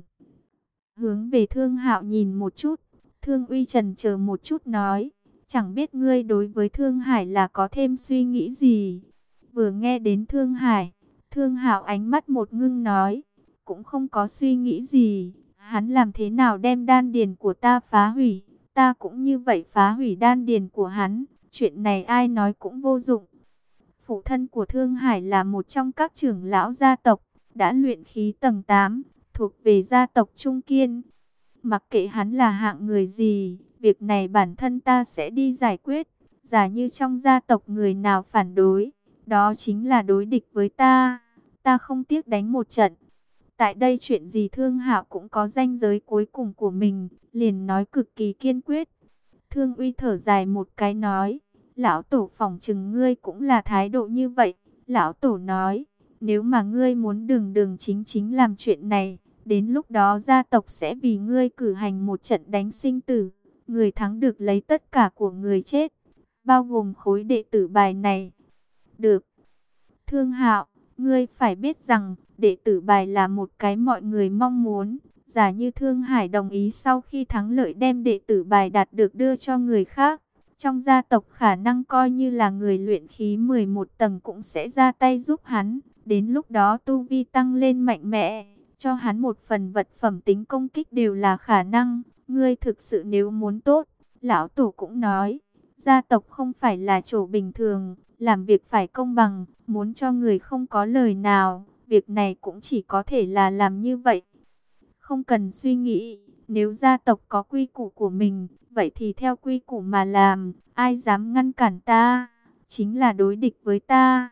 Hướng về Thương Hạo nhìn một chút, Thương Uy chần chờ một chút nói, chẳng biết ngươi đối với Thương Hải là có thêm suy nghĩ gì. Vừa nghe đến Thương Hải, Thương Hạo ánh mắt một ngưng nói, cũng không có suy nghĩ gì. Hắn làm thế nào đem đan điền của ta phá hủy, ta cũng như vậy phá hủy đan điền của hắn. Chuyện này ai nói cũng vô dụng. Phụ thân của Thương Hải là một trong các trưởng lão gia tộc, đã luyện khí tầng 8, thuộc về gia tộc Trung Kiên. Mặc kệ hắn là hạng người gì, việc này bản thân ta sẽ đi giải quyết. Giả như trong gia tộc người nào phản đối, đó chính là đối địch với ta. Ta không tiếc đánh một trận. Tại đây chuyện gì Thương Hạo cũng có ranh giới cuối cùng của mình, liền nói cực kỳ kiên quyết. Thương Uy thở dài một cái nói, lão tổ phỏng chừng ngươi cũng là thái độ như vậy. Lão tổ nói, nếu mà ngươi muốn đường đường chính chính làm chuyện này, đến lúc đó gia tộc sẽ vì ngươi cử hành một trận đánh sinh tử. Người thắng được lấy tất cả của người chết, bao gồm khối đệ tử bài này. Được. Thương Hạo, ngươi phải biết rằng, đệ tử bài là một cái mọi người mong muốn. Giả như Thương Hải đồng ý sau khi thắng lợi đem đệ tử bài đạt được đưa cho người khác, trong gia tộc khả năng coi như là người luyện khí 11 tầng cũng sẽ ra tay giúp hắn. Đến lúc đó tu vi tăng lên mạnh mẽ, cho hắn một phần vật phẩm tính công kích đều là khả năng. Ngươi thực sự nếu muốn tốt, lão tổ cũng nói, gia tộc không phải là chỗ bình thường, làm việc phải công bằng, muốn cho người không có lời nào, việc này cũng chỉ có thể là làm như vậy. Không cần suy nghĩ, nếu gia tộc có quy củ của mình, vậy thì theo quy củ mà làm, ai dám ngăn cản ta, chính là đối địch với ta.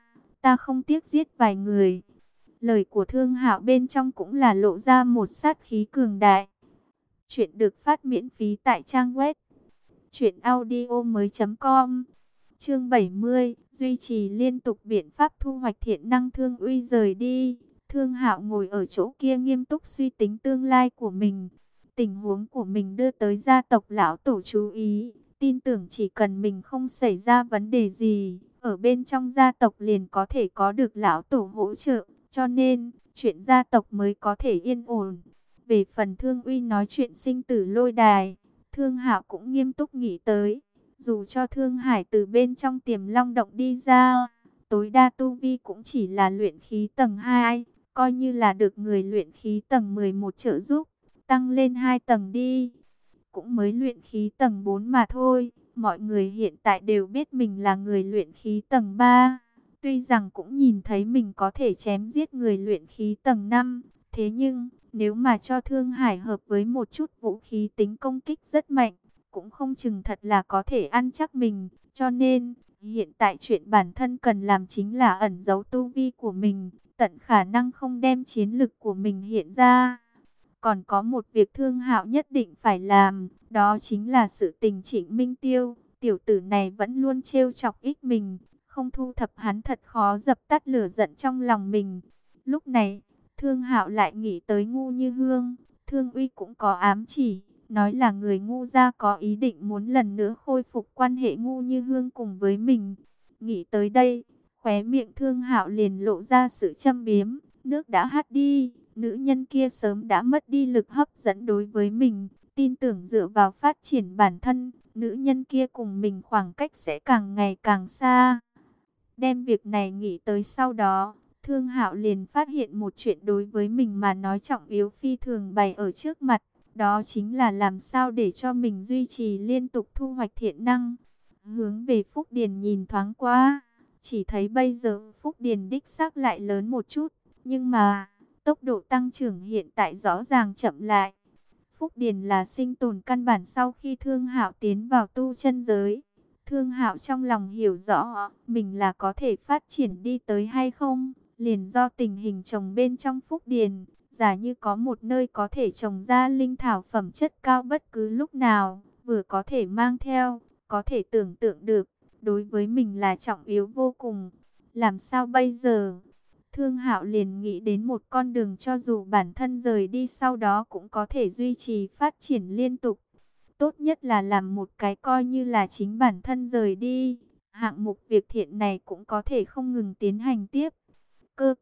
ta không tiếc giết vài người. Lời của Thương Hạo bên trong cũng là lộ ra một sát khí cường đại. Chuyện được phát miễn phí tại trang web truyệnaudiomoi.com. Chương 70, duy trì liên tục biện pháp thu hoạch thiện năng. Thương Uy rời đi, Thương Hạo ngồi ở chỗ kia nghiêm túc suy tính tương lai của mình. Tình huống của mình đưa tới gia tộc lão tổ chú ý, tin tưởng chỉ cần mình không xảy ra vấn đề gì, ở bên trong gia tộc liền có thể có được lão tổ hỗ trợ, cho nên chuyện gia tộc mới có thể yên ổn. Về phần Thương Uy nói chuyện sinh tử lôi đài, Thương Hạo cũng nghiêm túc nghĩ tới. Dù cho Thương Hải từ bên trong Tiềm Long động đi ra, tối đa tu vi cũng chỉ là luyện khí tầng 2, coi như là được người luyện khí tầng 11 trợ giúp, tăng lên 2 tầng đi. Cũng mới luyện khí tầng 4 mà thôi, mọi người hiện tại đều biết mình là người luyện khí tầng 3. Tuy rằng cũng nhìn thấy mình có thể chém giết người luyện khí tầng 5, thế nhưng nếu mà cho Thương Hải hợp với một chút vũ khí tính công kích rất mạnh, cũng không chừng thật là có thể ăn chắc mình. Cho nên, hiện tại chuyện bản thân cần làm chính là ẩn giấu tu vi của mình, tận khả năng không đem chiến lực của mình hiện ra. Còn có một việc Thương Hạo nhất định phải làm, đó chính là sự tình Trịnh Minh Tiêu. Tiểu tử này vẫn luôn trêu chọc ích mình, không thu thập hắn thật khó dập tắt lửa giận trong lòng mình. Lúc này, Thương Hạo lại nghĩ tới Ngu Như Hương. Thương Uy cũng có ám chỉ, nói là người Ngu gia có ý định muốn lần nữa khôi phục quan hệ Ngu Như Hương cùng với mình. Nghĩ tới đây, khóe miệng Thương Hạo liền lộ ra sự châm biếm. Nước đã hắt đi, nữ nhân kia sớm đã mất đi lực hấp dẫn đối với mình. Tin tưởng dựa vào phát triển bản thân, nữ nhân kia cùng mình khoảng cách sẽ càng ngày càng xa. Đem việc này nghĩ tới sau đó, Thương Hạo liền phát hiện một chuyện đối với mình mà nói trọng yếu phi thường bày ở trước mặt. Đó chính là làm sao để cho mình duy trì liên tục thu hoạch thiện năng. Hướng về Phúc Điền nhìn thoáng qua, chỉ thấy bây giờ Phúc Điền đích xác lại lớn một chút, nhưng mà tốc độ tăng trưởng hiện tại rõ ràng chậm lại. Phúc Điền là sinh tồn căn bản sau khi Thương Hạo tiến vào tu chân giới. Thương Hạo trong lòng hiểu rõ mình là có thể phát triển đi tới hay không, liền do tình hình trồng bên trong Phúc Điền. Giả như có một nơi có thể trồng ra linh thảo phẩm chất cao bất cứ lúc nào, vừa có thể mang theo, có thể tưởng tượng được, đối với mình là trọng yếu vô cùng. Làm sao bây giờ? Thương Hạo liền nghĩ đến một con đường cho dù bản thân rời đi sau đó cũng có thể duy trì phát triển liên tục. Tốt nhất là làm một cái coi như là chính bản thân rời đi. Hạng mục việc thiện này cũng có thể không ngừng tiến hành tiếp. Cơ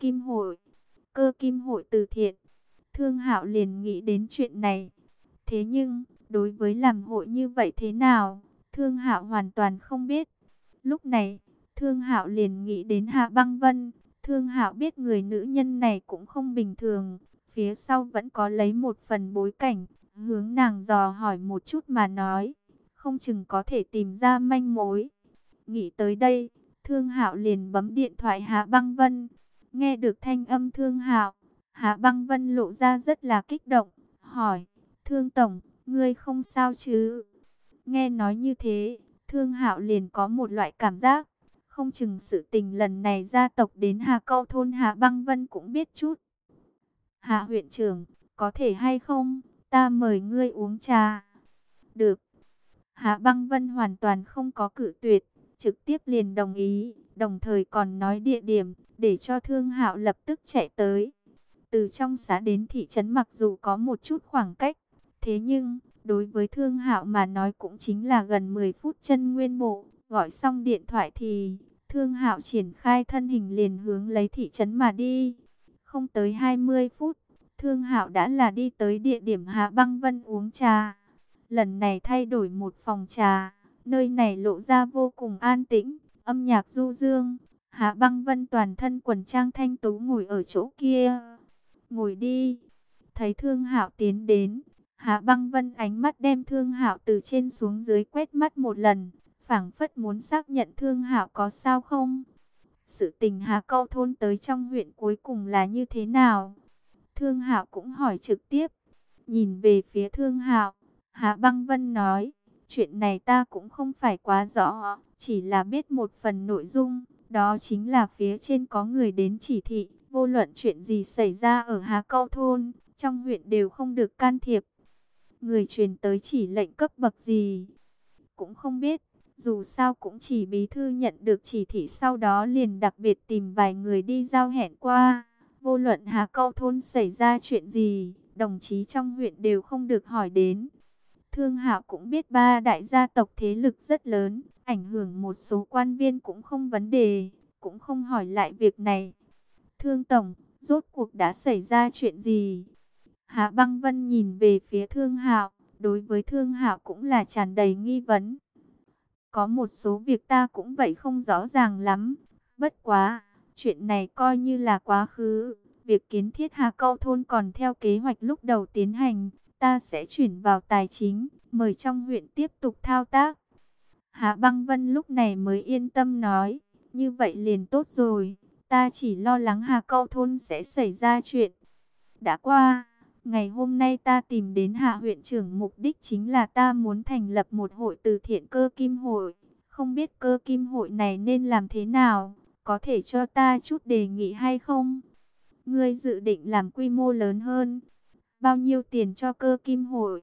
kim hội từ thiện. Thương Hạo liền nghĩ đến chuyện này. Thế nhưng, đối với làm hội như vậy thế nào, Thương Hạo hoàn toàn không biết. Lúc này, Thương Hạo liền nghĩ đến Hạ Băng Vân. Thương Hạo biết người nữ nhân này cũng không bình thường, phía sau vẫn có lấy một phần bối cảnh, hướng nàng dò hỏi một chút mà nói, không chừng có thể tìm ra manh mối. Nghĩ tới đây, Thương Hạo liền bấm điện thoại Hạ Băng Vân. Nghe được thanh âm Thương Hạo, Hạ Băng Vân lộ ra rất là kích động, hỏi: "Thương tổng, ngươi không sao chứ?" Nghe nói như thế, Thương Hạo liền có một loại cảm giác, không chừng sự tình lần này gia tộc đến Hà Câu thôn Hạ Băng Vân cũng biết chút. "Hạ huyện trưởng, có thể hay không, ta mời ngươi uống trà." "Được." Hạ Băng Vân hoàn toàn không có cự tuyệt, trực tiếp liền đồng ý, đồng thời còn nói địa điểm, để cho Thương Hạo lập tức chạy tới. Từ trong xã đến thị trấn mặc dù có một chút khoảng cách, thế nhưng đối với Thương Hạo mà nói cũng chính là gần 10 phút chân nguyên bộ. Gọi xong điện thoại thì Thương Hạo triển khai thân hình liền hướng lấy thị trấn mà đi. Không tới 20 phút, Thương Hạo đã là đi tới địa điểm Hạ Băng Vân uống trà. Lần này thay đổi một phòng trà, nơi này lộ ra vô cùng an tĩnh, âm nhạc du dương. Hạ Băng Vân toàn thân quần trang thanh tú ngồi ở chỗ kia. "Ngồi đi." Thấy Thương Hạo tiến đến, Hạ Băng Vân ánh mắt đem Thương Hạo từ trên xuống dưới quét mắt một lần, phảng phất muốn xác nhận Thương Hạo có sao không. Sự tình Hà Câu thôn tới trong huyện cuối cùng là như thế nào? Thương Hạo cũng hỏi trực tiếp. Nhìn về phía Thương Hạo, Hạ Băng Vân nói: "Chuyện này ta cũng không phải quá rõ, chỉ là biết một phần nội dung, Đó chính là phía trên có người đến chỉ thị, vô luận chuyện gì xảy ra ở Hà Câu thôn, trong huyện đều không được can thiệp. Người truyền tới chỉ lệnh cấp bậc gì cũng không biết, dù sao cũng chỉ bí thư nhận được chỉ thị, sau đó liền đặc biệt tìm vài người đi giao hẹn qua. Vô luận Hà Câu thôn xảy ra chuyện gì, đồng chí trong huyện đều không được hỏi đến. Thương Hạo cũng biết ba đại gia tộc thế lực rất lớn, ảnh hưởng một số quan viên cũng không vấn đề, cũng không hỏi lại việc này. Thương Tổng, rốt cuộc đã xảy ra chuyện gì? Hạ Băng Vân nhìn về phía Thương Hạo, đối với Thương Hạo cũng là tràn đầy nghi vấn. Có một số việc ta cũng vậy không rõ ràng lắm, bất quá, chuyện này coi như là quá khứ. Việc kiến thiết Hà Câu thôn còn theo kế hoạch lúc đầu tiến hành, ta sẽ chuyển vào tài chính, mời trong huyện tiếp tục thao tác. Hạ Băng Vân lúc này mới yên tâm nói, như vậy liền tốt rồi, ta chỉ lo lắng Hà Câu thôn sẽ xảy ra chuyện. Đã qua, ngày hôm nay ta tìm đến Hạ huyện trưởng mục đích chính là ta muốn thành lập một hội từ thiện cơ kim hội. Không biết cơ kim hội này nên làm thế nào, có thể cho ta chút đề nghị hay không? Ngươi dự định làm quy mô lớn hơn, bao nhiêu tiền cho cơ kim hội?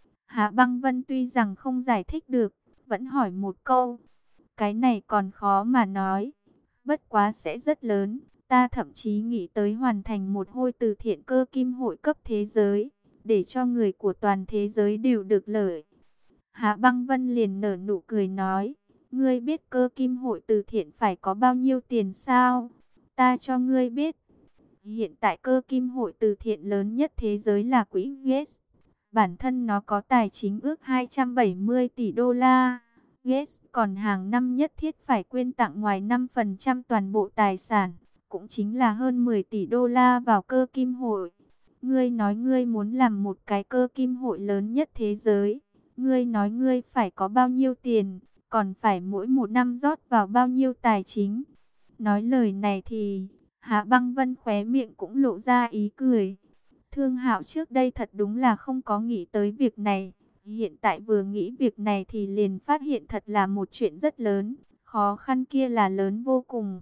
Hạ Băng Vân tuy rằng không giải thích được, vẫn hỏi một câu. Cái này còn khó mà nói, bất quá sẽ rất lớn. Ta thậm chí nghĩ tới hoàn thành một hội từ thiện cơ kim hội cấp thế giới, để cho người của toàn thế giới đều được lợi. Hạ Băng Vân liền nở nụ cười nói, ngươi biết cơ kim hội từ thiện phải có bao nhiêu tiền sao? Ta cho ngươi biết. Hiện tại cơ kim hội từ thiện lớn nhất thế giới là quỹ Gates. Bản thân nó có tài chính ước 270 tỷ đô la. Gates còn hàng năm nhất thiết phải quyên tặng ngoài 5% toàn bộ tài sản, cũng chính là hơn 10 tỷ đô la vào cơ kim hội. Ngươi nói ngươi muốn làm một cái cơ kim hội lớn nhất thế giới. Ngươi nói ngươi phải có bao nhiêu tiền, còn phải mỗi một năm rót vào bao nhiêu tài chính. Nói lời này thì Hạ Băng Vân khóe miệng cũng lộ ra ý cười. Thương Hạo trước đây thật đúng là không có nghĩ tới việc này. Hiện tại vừa nghĩ việc này thì liền phát hiện thật là một chuyện rất lớn. Khó khăn kia là lớn vô cùng.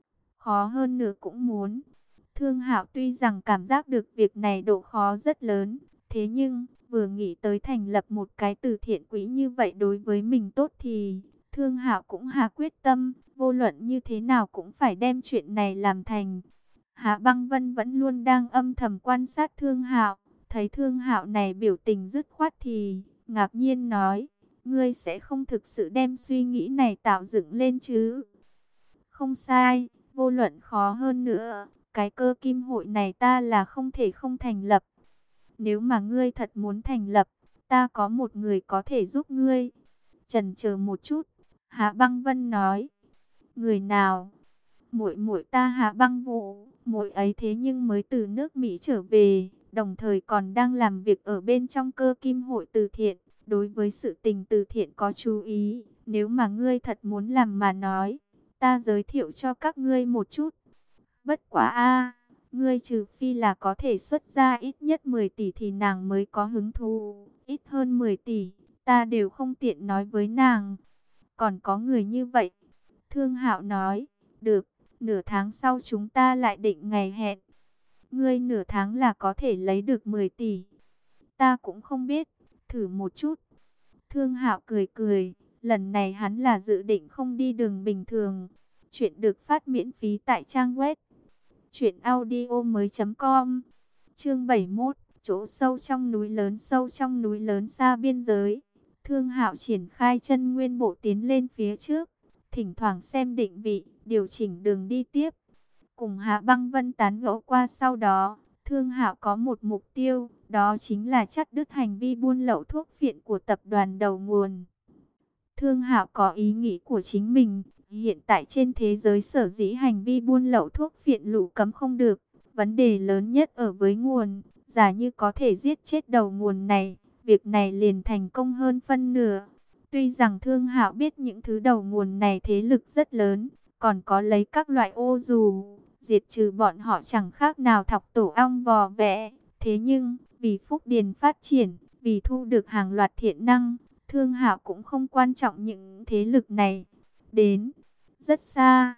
Khó hơn nữa cũng muốn. Thương Hạo tuy rằng cảm giác được việc này độ khó rất lớn. Thế nhưng vừa nghĩ tới thành lập một cái từ thiện quỹ như vậy đối với mình tốt thì Thương Hạo cũng hạ quyết tâm. Vô luận như thế nào cũng phải đem chuyện này làm thành. Hạ Băng Vân vẫn luôn đang âm thầm quan sát Thương Hạo, thấy Thương Hạo này biểu tình dứt khoát thì ngạc nhiên nói, ngươi sẽ không thực sự đem suy nghĩ này tạo dựng lên chứ? Không sai, vô luận khó hơn nữa, cái cơ kim hội này ta là không thể không thành lập. Nếu mà ngươi thật muốn thành lập, ta có một người có thể giúp ngươi. Chần chờ một chút, Hạ Băng Vân nói, người nào? Muội muội ta Hạ Băng Vũ. Muội ấy thế nhưng mới từ nước Mỹ trở về, đồng thời còn đang làm việc ở bên trong cơ kim hội từ thiện, đối với sự tình từ thiện có chú ý. Nếu mà ngươi thật muốn làm mà nói, ta giới thiệu cho các ngươi một chút. Bất quá ngươi trừ phi là có thể xuất ra ít nhất 10 tỷ thì nàng mới có hứng thú, ít hơn 10 tỷ, ta đều không tiện nói với nàng. Còn có người như vậy? Thương Hạo nói, được. Nửa tháng sau chúng ta lại định ngày hẹn. Ngươi nửa tháng là có thể lấy được 10 tỷ. Ta cũng không biết, thử một chút. Thương Hạo cười cười, lần này hắn là dự định không đi đường bình thường. Chuyện được phát miễn phí tại trang web truyệnaudiomoi.com. Chương 71, chỗ sâu trong núi lớn, sâu trong núi lớn xa biên giới. Thương Hạo triển khai chân nguyên bộ tiến lên phía trước, thỉnh thoảng xem định vị, điều chỉnh đường đi tiếp. Cùng Hạ Băng Vân tán gẫu qua sau đó, Thương Hạo có một mục tiêu, đó chính là chặt đứt hành vi buôn lậu thuốc phiện của tập đoàn đầu nguồn. Thương Hạo có ý nghĩ của chính mình, hiện tại trên thế giới sở dĩ hành vi buôn lậu thuốc phiện lũ cấm không được, vấn đề lớn nhất ở với nguồn, giả như có thể giết chết đầu nguồn này, việc này liền thành công hơn phân nửa. Tuy rằng Thương Hạo biết những thứ đầu nguồn này thế lực rất lớn, còn có lấy các loại ô dù, diệt trừ bọn họ chẳng khác nào thọc tổ ong vò vẽ. Thế nhưng, vì Phúc Điền phát triển, vì thu được hàng loạt thiện năng, Thương Hạo cũng không quan trọng những thế lực này. Đến rất xa,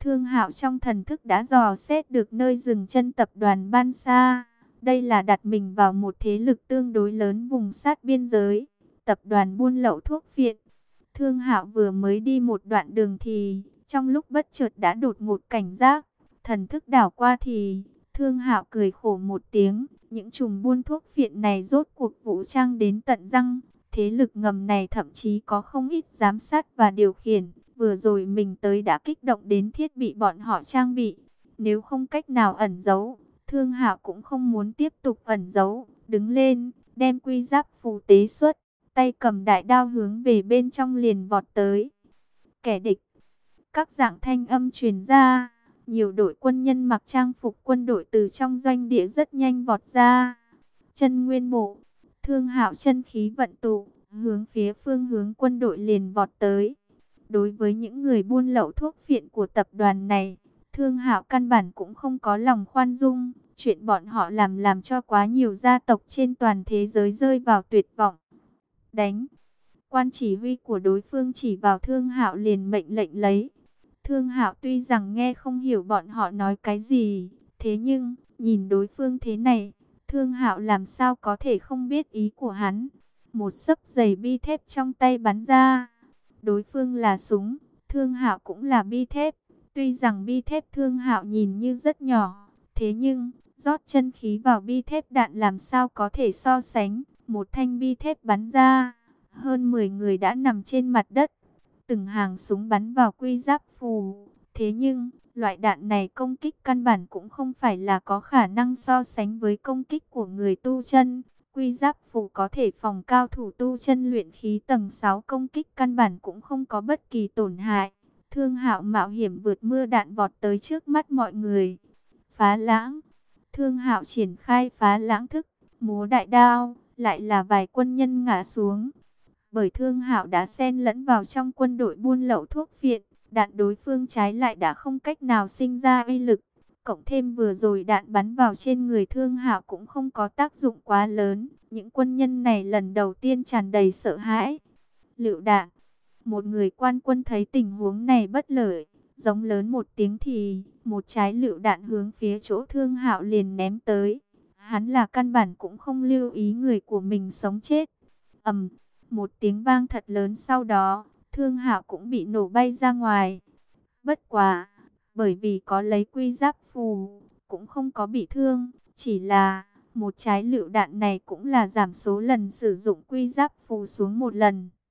Thương Hạo trong thần thức đã dò xét được nơi dừng chân tập đoàn Ban Sa. Đây là đặt mình vào một thế lực tương đối lớn vùng sát biên giới, tập đoàn buôn lậu thuốc phiện. Thương Hạo vừa mới đi một đoạn đường thì trong lúc bất chợt đã đột ngột cảnh giác, thần thức đảo qua thì Thương Hạo cười khổ một tiếng, những trùm buôn thuốc phiện này rốt cuộc vũ trang đến tận răng, thế lực ngầm này thậm chí có không ít giám sát và điều khiển, vừa rồi mình tới đã kích động đến thiết bị bọn họ trang bị, nếu không cách nào ẩn giấu, Thương Hạo cũng không muốn tiếp tục ẩn giấu, đứng lên, đem quy giáp phù tế xuất, tay cầm đại đao hướng về bên trong liền vọt tới. Kẻ địch, các dạng thanh âm truyền ra, nhiều đội quân nhân mặc trang phục quân đội từ trong doanh địa rất nhanh vọt ra. Chân nguyên bộ, Thương Hạo chân khí vận tụ, hướng phía phương hướng quân đội liền vọt tới. Đối với những người buôn lậu thuốc phiện của tập đoàn này, Thương Hạo căn bản cũng không có lòng khoan dung. Chuyện bọn họ làm cho quá nhiều gia tộc trên toàn thế giới rơi vào tuyệt vọng. Đánh! Quan chỉ huy của đối phương chỉ vào Thương Hạo liền mệnh lệnh lấy. Thương Hạo tuy rằng nghe không hiểu bọn họ nói cái gì, thế nhưng nhìn đối phương thế này, Thương Hạo làm sao có thể không biết ý của hắn. Một xấp giày bi thép trong tay bắn ra. Đối phương là súng, Thương Hạo cũng là bi thép. Tuy rằng bi thép Thương Hạo nhìn như rất nhỏ, thế nhưng rót chân khí vào bi thép đạn làm sao có thể so sánh. Một thanh bi thép bắn ra, hơn 10 người đã nằm trên mặt đất. Từng hàng súng bắn vào quy giáp phù. Thế nhưng, loại đạn này công kích căn bản cũng không phải là có khả năng so sánh với công kích của người tu chân. Quy giáp phù có thể phòng cao thủ tu chân luyện khí tầng 6 công kích căn bản cũng không có bất kỳ tổn hại. Thương Hạo mạo hiểm vượt mưa đạn vọt tới trước mắt mọi người. Phá lãng. Thương Hạo triển khai phá lãng thức, múa đại đao, lại là vài quân nhân ngã xuống. Bởi Thương Hạo đã xen lẫn vào trong quân đội buôn lậu thuốc phiện, đạn đối phương trái lại đã không cách nào sinh ra uy lực. Cộng thêm vừa rồi đạn bắn vào trên người Thương Hạo cũng không có tác dụng quá lớn. Những quân nhân này lần đầu tiên tràn đầy sợ hãi. Lựu đạn. Một người quan quân thấy tình huống này bất lợi, giống lớn một tiếng thì một trái lựu đạn hướng phía chỗ Thương Hạo liền ném tới. Hắn là căn bản cũng không lưu ý người của mình sống chết. Ầm, một tiếng vang thật lớn, sau đó Thương Hạo cũng bị nổ bay ra ngoài. Bất quá, bởi vì có lấy quy giáp phù, cũng không có bị thương, chỉ là một trái lựu đạn này cũng là giảm số lần sử dụng quy giáp phù xuống một lần.